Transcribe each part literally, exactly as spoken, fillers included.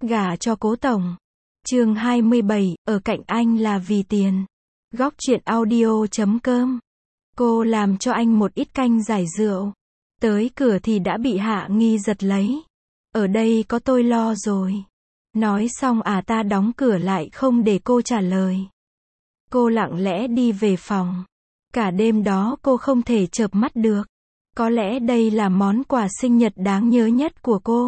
gả cho cố tổng. Chương hai mươi bảy, ở cạnh anh là vì tiền. Góc truyện audio chấm com. Cô làm cho anh một ít canh giải rượu. Tới cửa thì đã bị Hạ Nghi giật lấy. Ở đây có tôi lo rồi. Nói xong à ta đóng cửa lại không để cô trả lời. Cô lặng lẽ đi về phòng. Cả đêm đó cô không thể chợp mắt được. Có lẽ đây là món quà sinh nhật đáng nhớ nhất của cô.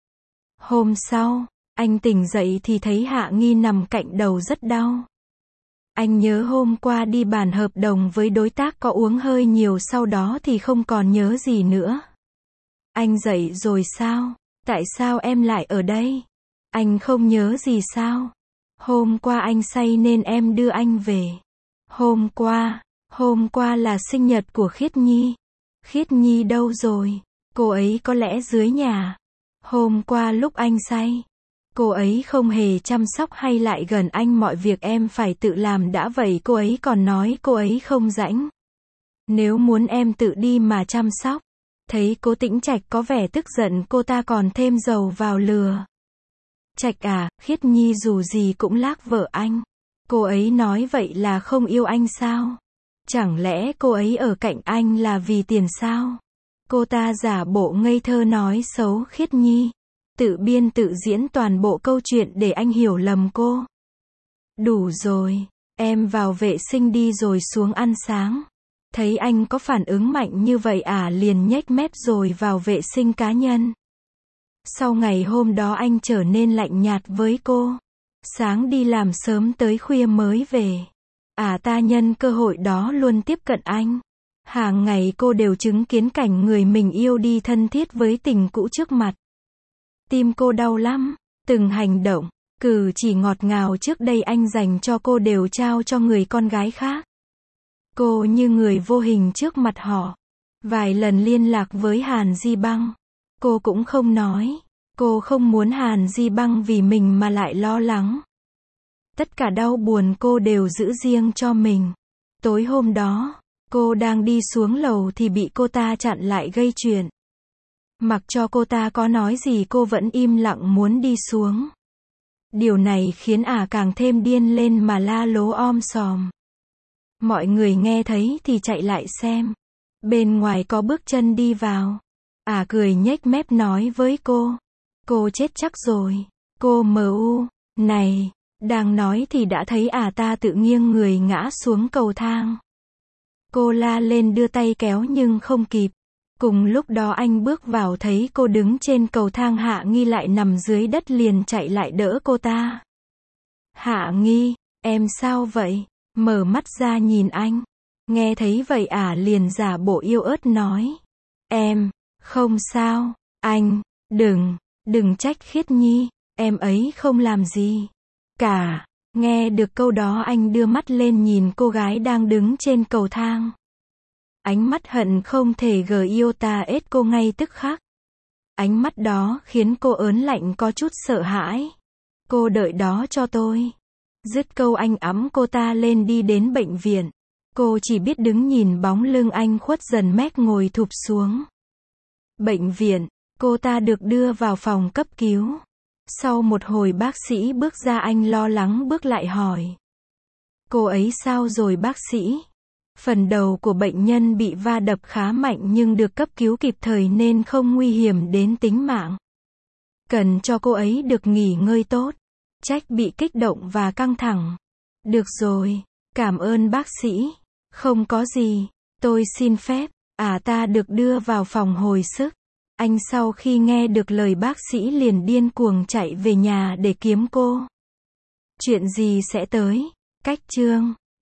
Hôm sau, anh tỉnh dậy thì thấy Hạ Nghi nằm cạnh đầu rất đau. Anh nhớ hôm qua đi bàn hợp đồng với đối tác có uống hơi nhiều, sau đó thì không còn nhớ gì nữa. Anh dậy rồi sao? Tại sao em lại ở đây? Anh không nhớ gì sao? Hôm qua anh say nên em đưa anh về. Hôm qua, hôm qua là sinh nhật của Khiết Nhi. Khiết Nhi đâu rồi? Cô ấy có lẽ dưới nhà. Hôm qua lúc anh say, cô ấy không hề chăm sóc hay lại gần anh, mọi việc em phải tự làm đã, vậy cô ấy còn nói cô ấy không rảnh. Nếu muốn em tự đi mà chăm sóc. Thấy Cố Tĩnh Trạch có vẻ tức giận, cô ta còn thêm dầu vào lửa. Trạch à, Khiết Nhi dù gì cũng lác vợ anh. Cô ấy nói vậy là không yêu anh sao? Chẳng lẽ cô ấy ở cạnh anh là vì tiền sao? Cô ta giả bộ ngây thơ nói xấu Khiết Nhi. Tự biên tự diễn toàn bộ câu chuyện để anh hiểu lầm cô. Đủ rồi, em vào vệ sinh đi rồi xuống ăn sáng. Thấy anh có phản ứng mạnh như vậy à, liền nhếch mép rồi vào vệ sinh cá nhân. Sau ngày hôm đó anh trở nên lạnh nhạt với cô. Sáng đi làm sớm tới khuya mới về. À ta nhân cơ hội đó luôn tiếp cận anh. Hàng ngày cô đều chứng kiến cảnh người mình yêu đi thân thiết với tình cũ trước mặt. Tim cô đau lắm. Từng hành động, cử chỉ ngọt ngào trước đây anh dành cho cô đều trao cho người con gái khác. Cô như người vô hình trước mặt họ. Vài lần liên lạc với Hàn Di Băng, cô cũng không nói. Cô không muốn Hàn Di Băng vì mình mà lại lo lắng. Tất cả đau buồn cô đều giữ riêng cho mình. Tối hôm đó, cô đang đi xuống lầu thì bị cô ta chặn lại gây chuyện. Mặc cho cô ta có nói gì cô vẫn im lặng muốn đi xuống. Điều này khiến ả càng thêm điên lên mà la lố om sòm. Mọi người nghe thấy thì chạy lại xem. Bên ngoài có bước chân đi vào. Ả cười nhếch mép nói với cô. Cô chết chắc rồi. Cô mờ u, này, đang nói thì đã thấy ả ta tự nghiêng người ngã xuống cầu thang. Cô la lên đưa tay kéo nhưng không kịp. Cùng lúc đó anh bước vào thấy cô đứng trên cầu thang, Hạ Nghi lại nằm dưới đất liền chạy lại đỡ cô ta. Hạ Nghi, em sao vậy? Mở mắt ra nhìn anh. Nghe thấy vậy ả liền giả bộ yếu ớt nói. Em, không sao, anh, đừng, đừng trách Khiết Nhi, em ấy không làm gì cả. Nghe được câu đó anh đưa mắt lên nhìn cô gái đang đứng trên cầu thang. Ánh mắt hận không thể gờ yêu ta ết cô ngay tức khắc. Ánh mắt đó khiến cô ớn lạnh có chút sợ hãi. Cô đợi đó cho tôi. Dứt câu anh ẵm cô ta lên đi đến bệnh viện. Cô chỉ biết đứng nhìn bóng lưng anh khuất dần mét ngồi thụp xuống. Bệnh viện, cô ta được đưa vào phòng cấp cứu. Sau một hồi bác sĩ bước ra, anh lo lắng bước lại hỏi. Cô ấy sao rồi bác sĩ? Phần đầu của bệnh nhân bị va đập khá mạnh nhưng được cấp cứu kịp thời nên không nguy hiểm đến tính mạng. Cần cho cô ấy được nghỉ ngơi tốt. Trách bị kích động và căng thẳng. Được rồi, cảm ơn bác sĩ. Không có gì, tôi xin phép. À ta được đưa vào phòng hồi sức. Anh sau khi nghe được lời bác sĩ liền điên cuồng chạy về nhà để kiếm cô. Chuyện gì sẽ tới? Cách chương